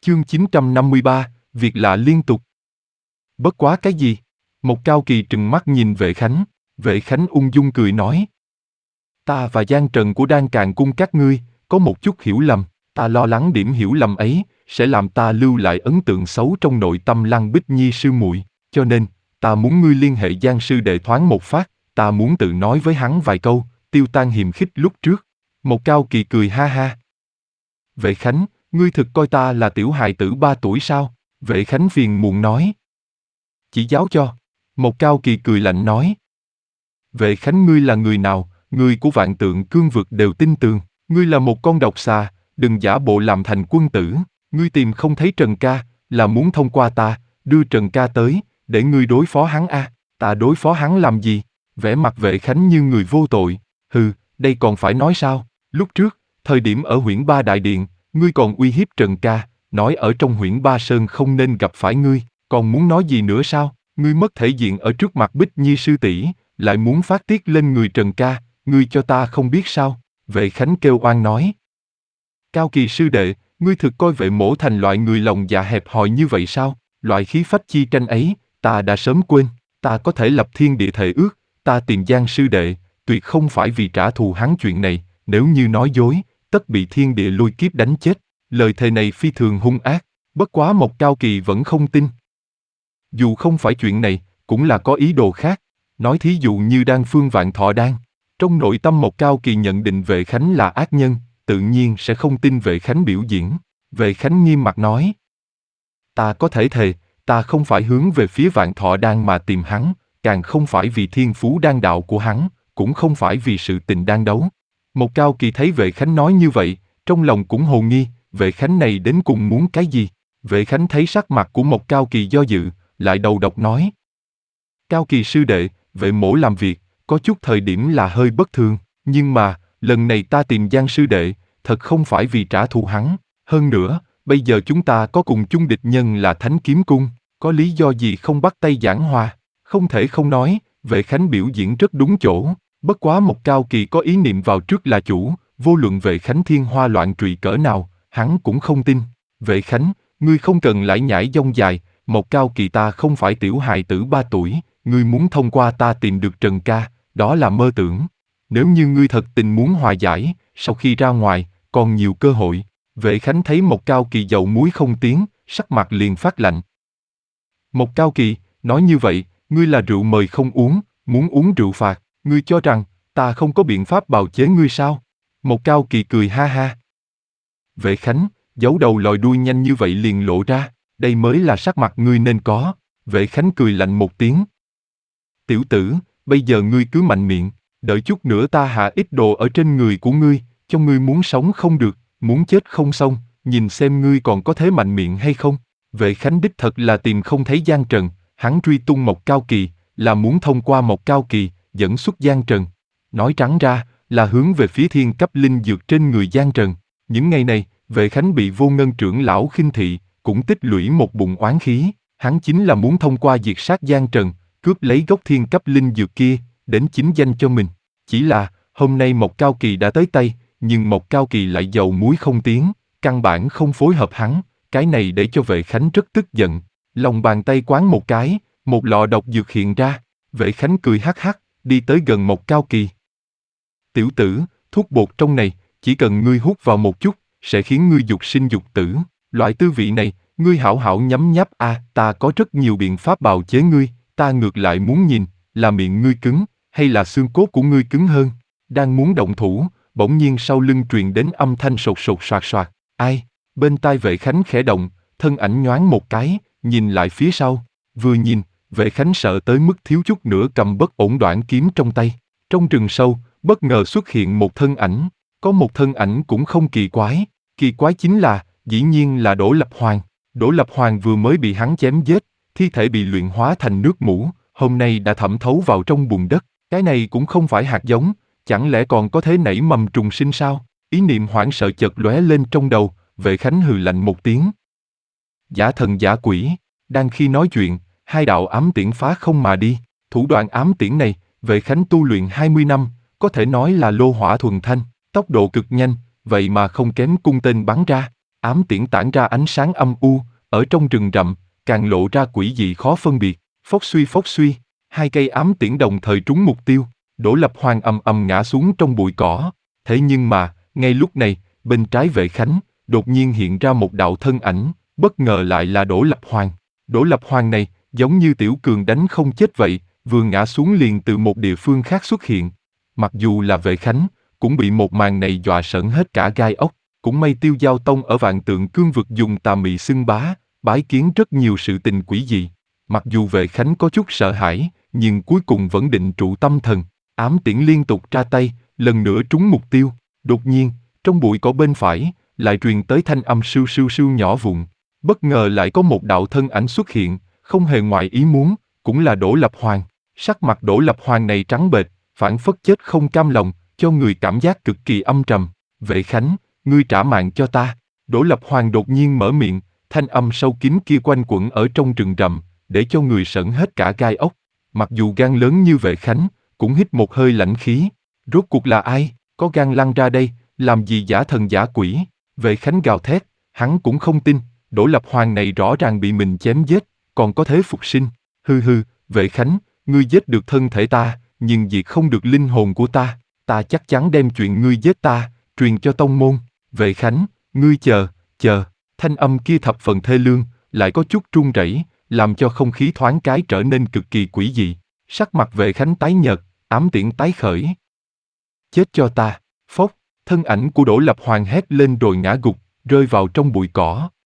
Chương 953, việc lạ liên tục. Bất quá cái gì? Một Cao Kỳ trừng mắt nhìn Vệ Khánh ung dung cười nói. Ta và Giang Trần của Đan Càn Cung các ngươi, có một chút hiểu lầm, ta lo lắng điểm hiểu lầm ấy, sẽ làm ta lưu lại ấn tượng xấu trong nội tâm Lăng Bích Nhi sư muội, cho nên, ta muốn ngươi liên hệ Giang sư đệ thoáng một phát, ta muốn tự nói với hắn vài câu, tiêu tan hiềm khích lúc trước. Một Cao Kỳ cười ha ha. Vệ Khánh, ngươi thực coi ta là tiểu hài tử 3 tuổi sao? Vệ Khánh phiền muộn nói. Chỉ giáo cho. Một Cao Kỳ cười lạnh nói. Vệ Khánh, ngươi là người nào? Người của Vạn Tượng Cương Vực đều tin tường. Ngươi là một con độc xà, đừng giả bộ làm thành quân tử. Ngươi tìm không thấy Trần ca, là muốn thông qua ta, đưa Trần ca tới, để ngươi đối phó hắn a. Ta đối phó hắn làm gì? Vẻ mặt Vệ Khánh như người vô tội. Hừ, đây còn phải nói sao? Lúc trước, thời điểm ở Huyễn Ba Đại Điện, ngươi còn uy hiếp Trần ca, nói ở trong Huyễn Ba Sơn không nên gặp phải ngươi, còn muốn nói gì nữa sao? Ngươi mất thể diện ở trước mặt Bích Nhi sư tỷ, lại muốn phát tiết lên người Trần ca, ngươi cho ta không biết sao? Vệ Khánh kêu oan nói. Cao Kỳ sư đệ, ngươi thực coi Vệ mỗ thành loại người lòng dạ hẹp hòi như vậy sao? Loại khí phách chi tranh ấy, ta đã sớm quên, ta có thể lập thiên địa thề ước, ta tìm Giang sư đệ, tuyệt không phải vì trả thù hắn chuyện này, nếu như nói dối, tất bị thiên địa lôi kiếp đánh chết. Lời thề này phi thường hung ác, bất quá Một Cao Kỳ vẫn không tin. Dù không phải chuyện này, cũng là có ý đồ khác. Nói thí dụ như Đan Phương Vạn Thọ Đan. Trong nội tâm Một Cao Kỳ nhận định Vệ Khánh là ác nhân, tự nhiên sẽ không tin Vệ Khánh biểu diễn. Vệ Khánh nghiêm mặt nói. Ta có thể thề, ta không phải hướng về phía Vạn Thọ Đan mà tìm hắn, càng không phải vì thiên phú đan đạo của hắn, cũng không phải vì sự tình đang đấu. Một Cao Kỳ thấy Vệ Khánh nói như vậy, trong lòng cũng hồ nghi, Vệ Khánh này đến cùng muốn cái gì? Vệ Khánh thấy sắc mặt của Một Cao Kỳ do dự, lại đầu độc nói. Cao Kỳ sư đệ, Vệ mỗ làm việc, có chút thời điểm là hơi bất thường, nhưng mà, lần này ta tìm Giang sư đệ, thật không phải vì trả thù hắn. Hơn nữa, bây giờ chúng ta có cùng chung địch nhân là Thánh Kiếm Cung, có lý do gì không bắt tay giảng hòa? Không thể không nói, Vệ Khánh biểu diễn rất đúng chỗ. Bất quá Một Cao Kỳ có ý niệm vào trước là chủ, vô luận Vệ Khánh thiên hoa loạn trụy cỡ nào, hắn cũng không tin. Vệ Khánh, ngươi không cần lải nhải dông dài, Một Cao Kỳ ta không phải tiểu hài tử 3 tuổi, ngươi muốn thông qua ta tìm được Trần ca, đó là mơ tưởng. Nếu như ngươi thật tình muốn hòa giải, sau khi ra ngoài, còn nhiều cơ hội. Vệ Khánh thấy Một Cao Kỳ dầu muối không tiến, sắc mặt liền phát lạnh. Một Cao Kỳ, nói như vậy, ngươi là rượu mời không uống, muốn uống rượu phạt. Ngươi cho rằng, ta không có biện pháp bào chế ngươi sao? Một Cao Kỳ cười ha ha. Vệ Khánh, giấu đầu lòi đuôi nhanh như vậy liền lộ ra, đây mới là sắc mặt ngươi nên có. Vệ Khánh cười lạnh một tiếng. Tiểu tử, bây giờ ngươi cứ mạnh miệng, đợi chút nữa ta hạ ít đồ ở trên người của ngươi, cho ngươi muốn sống không được, muốn chết không xong, nhìn xem ngươi còn có thế mạnh miệng hay không. Vệ Khánh đích thật là tìm không thấy Giang Trần, hắn truy tung Một Cao Kỳ, là muốn thông qua Một Cao Kỳ, dẫn xuất Giang Trần. Nói trắng ra, là hướng về phía thiên cấp linh dược trên người Giang Trần. Những ngày này, Vệ Khánh bị Vô Ngân trưởng lão khinh thị, cũng tích lũy một bụng oán khí. Hắn chính là muốn thông qua diệt sát Giang Trần, cướp lấy gốc thiên cấp linh dược kia, đến chính danh cho mình. Chỉ là, hôm nay Một Cao Kỳ đã tới tay, nhưng Một Cao Kỳ lại dầu muối không tiến, căn bản không phối hợp hắn. Cái này để cho Vệ Khánh rất tức giận. Lòng bàn tay quán một cái, một lọ độc dược hiện ra. Vệ Khánh cười hắc hắc, đi tới gần Một Cao Kỳ. Tiểu tử, thuốc bột trong này, chỉ cần ngươi hút vào một chút, sẽ khiến ngươi dục sinh dục tử. Loại tư vị này, ngươi hảo hảo nhấm nháp ta có rất nhiều biện pháp bào chế ngươi, ta ngược lại muốn nhìn, là miệng ngươi cứng, hay là xương cốt của ngươi cứng hơn. Đang muốn động thủ, bỗng nhiên sau lưng truyền đến âm thanh sột sột soạt soạt. Ai? Bên tai Vệ Khánh khẽ động, thân ảnh nhoáng một cái, nhìn lại phía sau. Vừa nhìn, Vệ Khánh sợ tới mức thiếu chút nữa cầm bất ổn đoạn kiếm trong tay. Trong rừng sâu, bất ngờ xuất hiện một thân ảnh. Có một thân ảnh cũng không kỳ quái. Kỳ quái chính là, dĩ nhiên là Đỗ Lập Hoàng. Đỗ Lập Hoàng vừa mới bị hắn chém giết, thi thể bị luyện hóa thành nước mủ, hôm nay đã thẩm thấu vào trong bùn đất. Cái này cũng không phải hạt giống, chẳng lẽ còn có thể nảy mầm trùng sinh sao? Ý niệm hoảng sợ chợt lóe lên trong đầu, Vệ Khánh hừ lạnh một tiếng. Giả thần giả quỷ, đang khi nói chuyện, hai đạo ám tiễn phá không mà đi. Thủ đoạn ám tiễn này, Vệ Khánh tu luyện 20 năm, có thể nói là lô hỏa thuần thanh, tốc độ cực nhanh, vậy mà không kém cung tên bắn ra. Ám tiễn tản ra ánh sáng âm u, ở trong rừng rậm, càng lộ ra quỷ dị khó phân biệt. Phốc suy, hai cây ám tiễn đồng thời trúng mục tiêu. Đỗ Lập Hoàng ầm ầm ngã xuống trong bụi cỏ. Thế nhưng mà, ngay lúc này, bên trái Vệ Khánh, đột nhiên hiện ra một đạo thân ảnh, bất ngờ lại là Đỗ Lập Hoàng. Đỗ Lập Hoàng này, giống như Tiểu Cường đánh không chết vậy, vừa ngã xuống liền từ một địa phương khác xuất hiện. Mặc dù là Vệ Khánh, cũng bị một màn này dọa sởn hết cả gai ốc. Cũng may Tiêu Giao Tông ở Vạn Tượng Cương vực dùng tà mị xưng bá, bái kiến rất nhiều sự tình quỷ dị. Mặc dù Vệ Khánh có chút sợ hãi, nhưng cuối cùng vẫn định trụ tâm thần. Ám tiễn liên tục ra tay, lần nữa trúng mục tiêu. Đột nhiên, trong bụi cỏ bên phải, lại truyền tới thanh âm sưu sưu sưu nhỏ vụn. Bất ngờ lại có một đạo thân ảnh xuất hiện, không hề ngoại ý muốn, cũng là Đỗ Lập Hoàng. Sắc mặt Đỗ Lập Hoàng này trắng bệch, phảng phất chết không cam lòng, cho người cảm giác cực kỳ âm trầm. Vệ Khánh, ngươi trả mạng cho ta. Đỗ Lập Hoàng đột nhiên mở miệng, thanh âm sâu kín kia quanh quẩn ở trong rừng rậm, để cho người sởn hết cả gai ốc. Mặc dù gan lớn như Vệ Khánh, cũng hít một hơi lãnh khí. Rốt cuộc là ai, có gan lăn ra đây, làm gì giả thần giả quỷ? Vệ Khánh gào thét, hắn cũng không tin, Đỗ Lập Hoàng này rõ ràng bị mình chém giết, còn có thế phục sinh. Hừ, Vệ Khánh, ngươi giết được thân thể ta, nhưng diệt không được linh hồn của ta. Ta chắc chắn đem chuyện ngươi giết ta, truyền cho tông môn. Vệ Khánh, ngươi chờ. Thanh âm kia thập phần thê lương, lại có chút run rẩy, làm cho không khí thoáng cái trở nên cực kỳ quỷ dị. Sắc mặt Vệ Khánh tái nhợt, ám tiễn tái khởi. Chết cho ta, phốc, thân ảnh của Đỗ Lập Hoàng hét lên rồi ngã gục, rơi vào trong bụi cỏ.